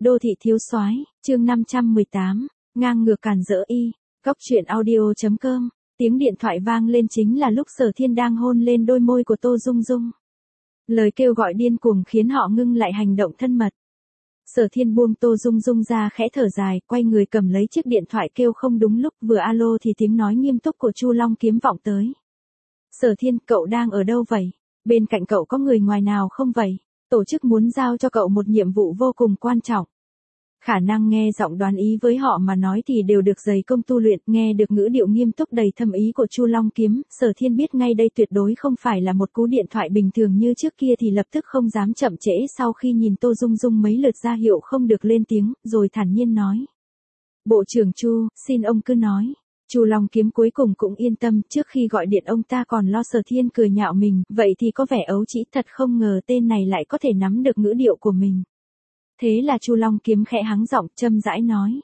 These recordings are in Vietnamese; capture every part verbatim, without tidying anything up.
Đô thị thiếu soái, chương năm trăm mười tám, ngang ngược càn rỡ y, góc truyện audio.com, tiếng điện thoại vang lên chính là lúc Sở Thiên đang hôn lên đôi môi của Tô Dung Dung. Lời kêu gọi điên cuồng khiến họ ngưng lại hành động thân mật. Sở Thiên buông Tô Dung Dung ra khẽ thở dài, quay người cầm lấy chiếc điện thoại kêu không đúng lúc, vừa alo thì tiếng nói nghiêm túc của Chu Long Kiếm vọng tới. Sở Thiên, cậu đang ở đâu vậy? Bên cạnh cậu có người ngoài nào không vậy? Tổ chức muốn giao cho cậu một nhiệm vụ vô cùng quan trọng. Khả năng nghe giọng đoán ý với họ mà nói thì đều được dày công tu luyện, nghe được ngữ điệu nghiêm túc đầy thâm ý của Chu Long Kiếm, Sở Thiên biết ngay đây tuyệt đối không phải là một cú điện thoại bình thường như trước kia, thì lập tức không dám chậm trễ. Sau khi nhìn Tô Dung Dung mấy lượt ra hiệu không được lên tiếng, rồi thản nhiên nói: Bộ trưởng Chu, xin ông cứ nói. Chu Long Kiếm cuối cùng cũng yên tâm, trước khi gọi điện ông ta còn lo Sở Thiên cười nhạo mình, vậy thì có vẻ ấu trĩ, thật không ngờ tên này lại có thể nắm được ngữ điệu của mình. Thế là Chu Long Kiếm khẽ hắng giọng, châm rãi nói: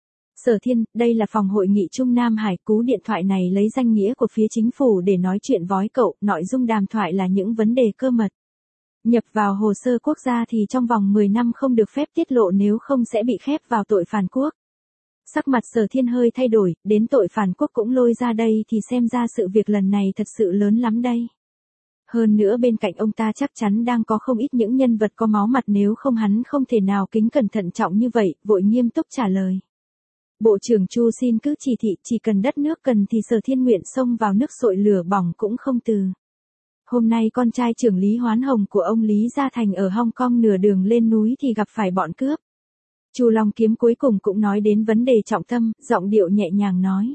Sở Thiên, đây là phòng hội nghị Trung Nam Hải, cú điện thoại này lấy danh nghĩa của phía chính phủ để nói chuyện với cậu, nội dung đàm thoại là những vấn đề cơ mật. Nhập vào hồ sơ quốc gia thì trong vòng mười năm không được phép tiết lộ, nếu không sẽ bị khép vào tội phản quốc. Sắc mặt Sở Thiên hơi thay đổi, đến tội phản quốc cũng lôi ra đây thì xem ra sự việc lần này thật sự lớn lắm đây. Hơn nữa bên cạnh ông ta chắc chắn đang có không ít những nhân vật có máu mặt, nếu không hắn không thể nào kính cẩn thận trọng như vậy, vội nghiêm túc trả lời. Bộ trưởng Chu xin cứ chỉ thị, chỉ cần đất nước cần thì Sở Thiên nguyện xông vào nước sôi lửa bỏng cũng không từ. Hôm nay con trai trưởng Lý Hoán Hồng của ông Lý Gia Thành ở Hong Kong nửa đường lên núi thì gặp phải bọn cướp. Chu Long Kiếm cuối cùng cũng nói đến vấn đề trọng tâm, giọng điệu nhẹ nhàng nói: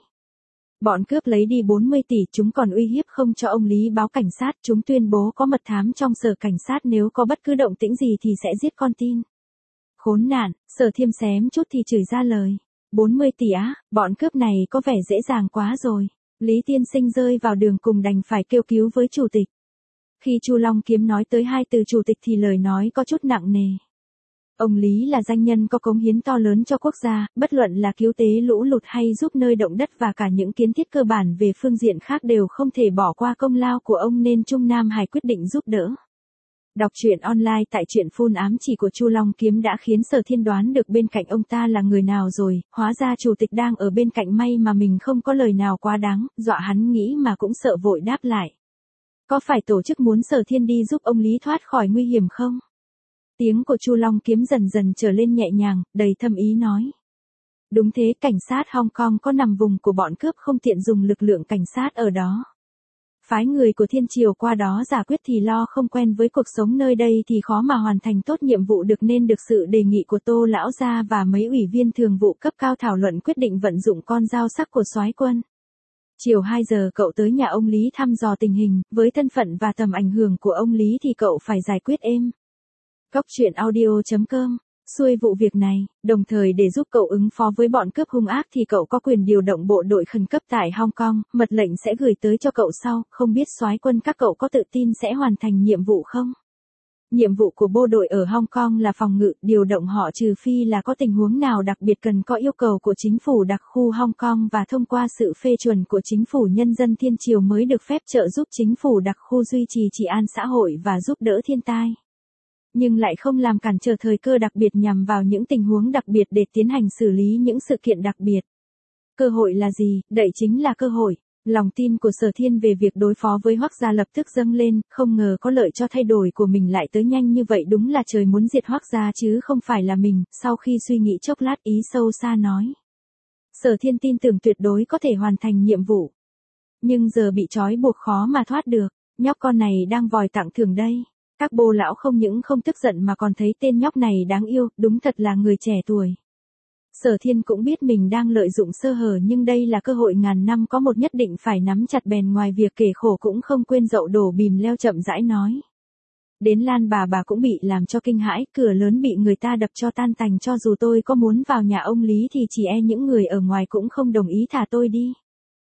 Bọn cướp lấy đi bốn mươi tỷ, chúng còn uy hiếp không cho ông Lý báo cảnh sát, chúng tuyên bố có mật thám trong sở cảnh sát, nếu có bất cứ động tĩnh gì thì sẽ giết con tin. Khốn nạn, Sở Thiêm xém chút thì chửi ra lời. bốn mươi tỷ á, bọn cướp này có vẻ dễ dàng quá rồi. Lý tiên sinh rơi vào đường cùng đành phải kêu cứu với chủ tịch. Khi Chu Long Kiếm nói tới hai từ chủ tịch thì lời nói có chút nặng nề. Ông Lý là danh nhân có cống hiến to lớn cho quốc gia, bất luận là cứu tế lũ lụt hay giúp nơi động đất và cả những kiến thiết cơ bản về phương diện khác đều không thể bỏ qua công lao của ông, nên Trung Nam Hải quyết định giúp đỡ. Đọc truyện online tại truyện phun ám chỉ của Chu Long Kiếm đã khiến Sở Thiên đoán được bên cạnh ông ta là người nào rồi, hóa ra chủ tịch đang ở bên cạnh, may mà mình không có lời nào quá đáng, dọa hắn nghĩ mà cũng sợ, vội đáp lại. Có phải tổ chức muốn Sở Thiên đi giúp ông Lý thoát khỏi nguy hiểm không? Tiếng của Chu Long Kiếm dần dần trở lên nhẹ nhàng, đầy thâm ý nói. Đúng thế, cảnh sát Hong Kong có nằm vùng của bọn cướp, không tiện dùng lực lượng cảnh sát ở đó. Phái người của Thiên Triều qua đó giải quyết thì lo, không quen với cuộc sống nơi đây thì khó mà hoàn thành tốt nhiệm vụ được, nên được sự đề nghị của Tô Lão Gia và mấy ủy viên thường vụ cấp cao thảo luận quyết định vận dụng con dao sắc của soái quân. Chiều hai giờ cậu tới nhà ông Lý thăm dò tình hình, với thân phận và tầm ảnh hưởng của ông Lý thì cậu phải giải quyết êm. Góc truyện audio.com, xuôi vụ việc này, đồng thời để giúp cậu ứng phó với bọn cướp hung ác thì cậu có quyền điều động bộ đội khẩn cấp tại Hong Kong, mật lệnh sẽ gửi tới cho cậu sau, không biết soái quân các cậu có tự tin sẽ hoàn thành nhiệm vụ không? Nhiệm vụ của bộ đội ở Hong Kong là phòng ngự, điều động họ trừ phi là có tình huống nào đặc biệt cần có yêu cầu của chính phủ đặc khu Hong Kong và thông qua sự phê chuẩn của chính phủ nhân dân Thiên Triều mới được phép trợ giúp chính phủ đặc khu duy trì trị an xã hội và giúp đỡ thiên tai. Nhưng lại không làm cản trở thời cơ đặc biệt nhằm vào những tình huống đặc biệt để tiến hành xử lý những sự kiện đặc biệt. Cơ hội là gì? Đây chính là cơ hội. Lòng tin của Sở Thiên về việc đối phó với Hoắc Gia lập tức dâng lên, không ngờ có lợi cho thay đổi của mình lại tới nhanh như vậy, đúng là trời muốn diệt Hoắc Gia chứ không phải là mình. Sau khi suy nghĩ chốc lát, ý sâu xa nói: Sở Thiên tin tưởng tuyệt đối có thể hoàn thành nhiệm vụ. Nhưng giờ bị trói buộc khó mà thoát được, nhóc con này đang vòi tặng thưởng đây. Các bô lão không những không tức giận mà còn thấy tên nhóc này đáng yêu, đúng thật là người trẻ tuổi. Sở Thiên cũng biết mình đang lợi dụng sơ hở, nhưng đây là cơ hội ngàn năm có một, nhất định phải nắm chặt bèn. Ngoài việc kể khổ cũng không quên dậu đổ bìm leo, chậm rãi nói. Đến Lan bà bà cũng bị làm cho kinh hãi, cửa lớn bị người ta đập cho tan tành, cho dù tôi có muốn vào nhà ông Lý thì chỉ e những người ở ngoài cũng không đồng ý thả tôi đi.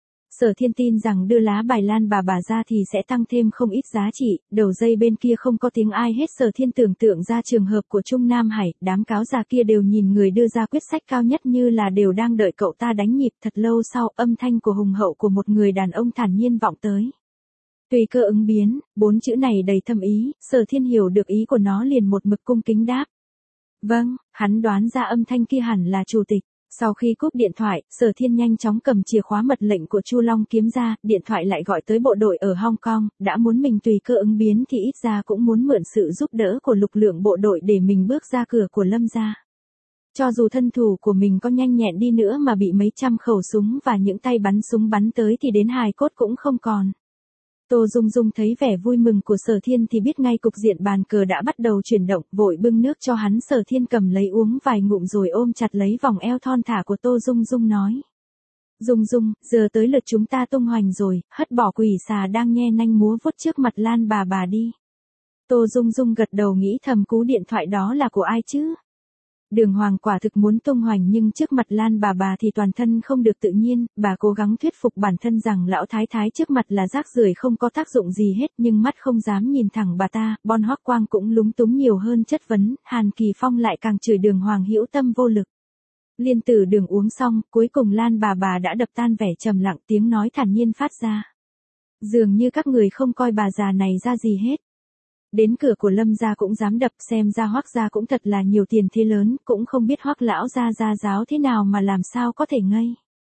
Sở Thiên tin rằng đưa lá bài Lan bà bà ra thì sẽ tăng thêm không ít giá trị. Đầu dây bên kia không có tiếng ai hết. Sở Thiên tưởng tượng ra trường hợp của Trung Nam Hải, đám cáo già kia đều nhìn người đưa ra quyết sách cao nhất như là đều đang đợi cậu ta đánh nhịp. Thật lâu sau, âm thanh của hùng hậu của một người đàn ông thản nhiên vọng tới. Tùy cơ ứng biến, bốn chữ này đầy thâm ý, Sở Thiên hiểu được ý của nó liền một mực cung kính đáp. Vâng, hắn đoán ra âm thanh kia hẳn là chủ tịch. Sau khi cúp điện thoại, Sở Thiên nhanh chóng cầm chìa khóa mật lệnh của Chu Long Kiếm ra, điện thoại lại gọi tới bộ đội ở Hong Kong, đã muốn mình tùy cơ ứng biến thì ít ra cũng muốn mượn sự giúp đỡ của lực lượng bộ đội để mình bước ra cửa của Lâm gia. Cho dù thân thủ của mình có nhanh nhẹn đi nữa mà bị mấy trăm khẩu súng và những tay bắn súng bắn tới thì đến hài cốt cũng không còn. Tô Dung Dung thấy vẻ vui mừng của Sở Thiên thì biết ngay cục diện bàn cờ đã bắt đầu chuyển động, vội bưng nước cho hắn. Sở Thiên cầm lấy uống vài ngụm rồi ôm chặt lấy vòng eo thon thả của Tô Dung Dung nói. Dung Dung, giờ tới lượt chúng ta tung hoành rồi, hất bỏ quỷ xà đang nhe nanh múa vuốt trước mặt Lan bà bà đi. Tô Dung Dung gật đầu nghĩ thầm cú điện thoại đó là của ai chứ? Đường Hoàng quả thực muốn tung hoành nhưng trước mặt Lan bà bà thì toàn thân không được tự nhiên, bà cố gắng thuyết phục bản thân rằng lão thái thái trước mặt là rác rưởi không có tác dụng gì hết nhưng mắt không dám nhìn thẳng bà ta, Bon Hoắc Quang cũng lúng túng nhiều hơn chất vấn, Hàn Kỳ Phong lại càng chửi Đường Hoàng hữu tâm vô lực. Liên tử đường uống xong, cuối cùng Lan bà bà đã đập tan vẻ trầm lặng, tiếng nói thản nhiên phát ra. Dường như các người không coi bà già này ra gì hết. Đến cửa của Lâm gia cũng dám đập, xem ra Hoắc gia cũng thật là nhiều tiền thế lớn, cũng không biết Hoắc lão gia gia giáo thế nào mà làm sao có thể ngây.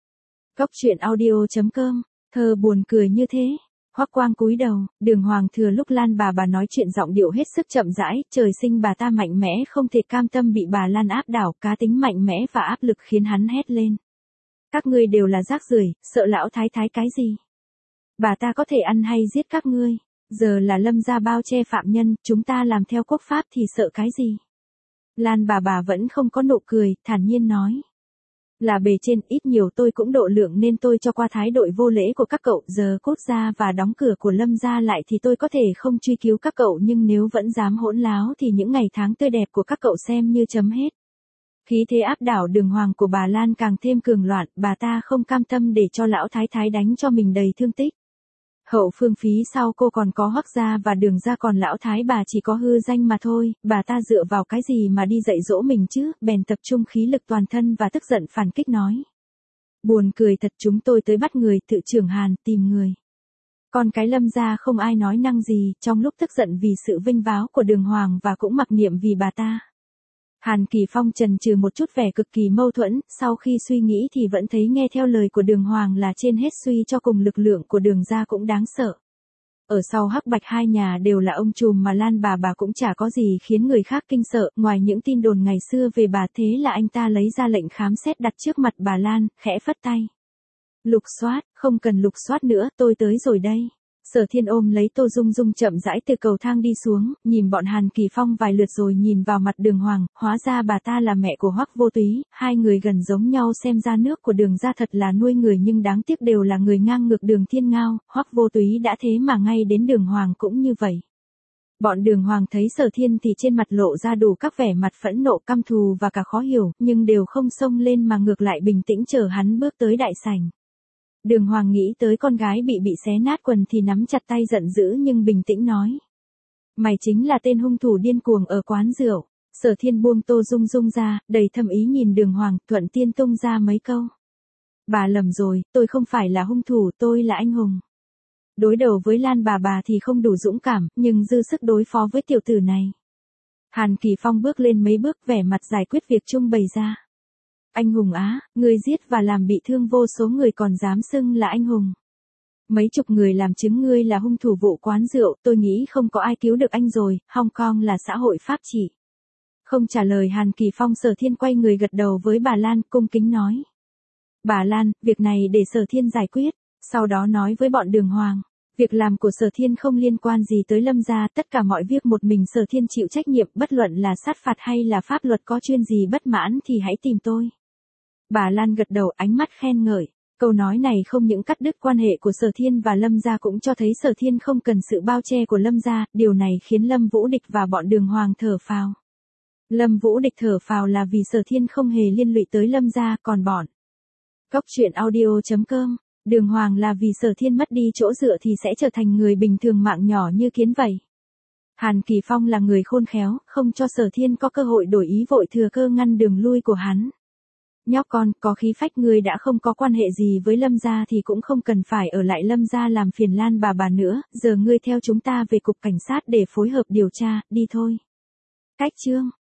Góc truyện audio chấm com, thơ buồn cười như thế. Hoắc Quang cúi đầu, Đường Hoàng thừa lúc Lan bà bà nói chuyện giọng điệu hết sức chậm rãi, trời sinh bà ta mạnh mẽ không thể cam tâm bị bà Lan áp đảo, cá tính mạnh mẽ và áp lực khiến hắn hét lên. Các ngươi đều là rác rưởi, sợ lão thái thái cái gì? Bà ta có thể ăn hay giết các ngươi. Giờ là Lâm gia bao che phạm nhân, chúng ta làm theo quốc pháp thì sợ cái gì? Lan bà bà vẫn không có nụ cười, thản nhiên nói. Là bề trên, ít nhiều tôi cũng độ lượng nên tôi cho qua thái độ vô lễ của các cậu, giờ cốt ra và đóng cửa của Lâm gia lại thì tôi có thể không truy cứu các cậu nhưng nếu vẫn dám hỗn láo thì những ngày tháng tươi đẹp của các cậu xem như chấm hết. Khí thế áp đảo Đường Hoàng của bà Lan càng thêm cường loạn, bà ta không cam tâm để cho lão thái thái đánh cho mình đầy thương tích. Hậu phương phí sau cô còn có Hoắc gia và Đường gia, còn lão thái bà chỉ có hư danh mà thôi, bà ta dựa vào cái gì mà đi dạy dỗ mình chứ, bèn tập trung khí lực toàn thân và tức giận phản kích nói. Buồn cười thật, chúng tôi tới bắt người, tự trưởng Hàn, tìm người. Còn cái Lâm gia không ai nói năng gì, trong lúc tức giận vì sự vinh váo của Đường Hoàng và cũng mặc niệm vì bà ta. Hàn Kỳ Phong chần chừ một chút vẻ cực kỳ mâu thuẫn, sau khi suy nghĩ thì vẫn thấy nghe theo lời của Đường Hoàng là trên hết, suy cho cùng lực lượng của Đường gia cũng đáng sợ. Ở sau Hắc Bạch hai nhà đều là ông trùm mà Lan bà bà cũng chả có gì khiến người khác kinh sợ, ngoài những tin đồn ngày xưa về bà, thế là anh ta lấy ra lệnh khám xét đặt trước mặt bà Lan, khẽ phất tay. Lục soát, không cần lục soát nữa, tôi tới rồi đây. Sở Thiên ôm lấy Tô Dung Dung chậm rãi từ cầu thang đi xuống, nhìn bọn Hàn Kỳ Phong vài lượt rồi nhìn vào mặt Đường Hoàng, hóa ra bà ta là mẹ của Hoắc Vô Túy, hai người gần giống nhau, xem ra nước của Đường gia thật là nuôi người nhưng đáng tiếc đều là người ngang ngược Đường Thiên Ngao, Hoắc Vô Túy đã thế mà ngay đến Đường Hoàng cũng như vậy. Bọn Đường Hoàng thấy Sở Thiên thì trên mặt lộ ra đủ các vẻ mặt phẫn nộ, căm thù và cả khó hiểu, nhưng đều không xông lên mà ngược lại bình tĩnh chờ hắn bước tới đại sảnh. Đường Hoàng nghĩ tới con gái bị bị xé nát quần thì nắm chặt tay giận dữ nhưng bình tĩnh nói. Mày chính là tên hung thủ điên cuồng ở quán rượu. Sở Thiên buông Tô Dung Dung ra, đầy thâm ý nhìn Đường Hoàng, thuận tiên tung ra mấy câu. Bà lầm rồi, tôi không phải là hung thủ, tôi là anh hùng. Đối đầu với Lan bà bà thì không đủ dũng cảm, nhưng dư sức đối phó với tiểu tử này. Hàn Kỳ Phong bước lên mấy bước, vẻ mặt giải quyết việc chung bày ra. Anh hùng á, ngươi giết và làm bị thương vô số người còn dám xưng là anh hùng. Mấy chục người làm chứng ngươi là hung thủ vụ quán rượu, tôi nghĩ không có ai cứu được anh rồi, Hong Kong là xã hội pháp trị. Không trả lời Hàn Kỳ Phong, Sở Thiên quay người gật đầu với bà Lan, cung kính nói. Bà Lan, việc này để Sở Thiên giải quyết, sau đó nói với bọn Đường Hoàng. Việc làm của Sở Thiên không liên quan gì tới Lâm gia, tất cả mọi việc một mình Sở Thiên chịu trách nhiệm, bất luận là sát phạt hay là pháp luật có chuyên gì bất mãn thì hãy tìm tôi. Bà Lan gật đầu, ánh mắt khen ngợi. Câu nói này không những cắt đứt quan hệ của Sở Thiên và Lâm gia cũng cho thấy Sở Thiên không cần sự bao che của Lâm gia, điều này khiến Lâm Vũ Địch và bọn Đường Hoàng thở phào. Lâm Vũ Địch thở phào là vì Sở Thiên không hề liên lụy tới Lâm gia, còn bọn Góc truyện audio chấm com, Đường Hoàng là vì Sở Thiên mất đi chỗ dựa thì sẽ trở thành người bình thường mạng nhỏ như kiến vậy. Hàn Kỳ Phong là người khôn khéo, không cho Sở Thiên có cơ hội đổi ý, vội thừa cơ ngăn đường lui của hắn. Nhóc con, có khí phách, ngươi đã không có quan hệ gì với Lâm gia thì cũng không cần phải ở lại Lâm gia làm phiền Lan bà bà nữa, giờ ngươi theo chúng ta về cục cảnh sát để phối hợp điều tra, đi thôi. Cách chương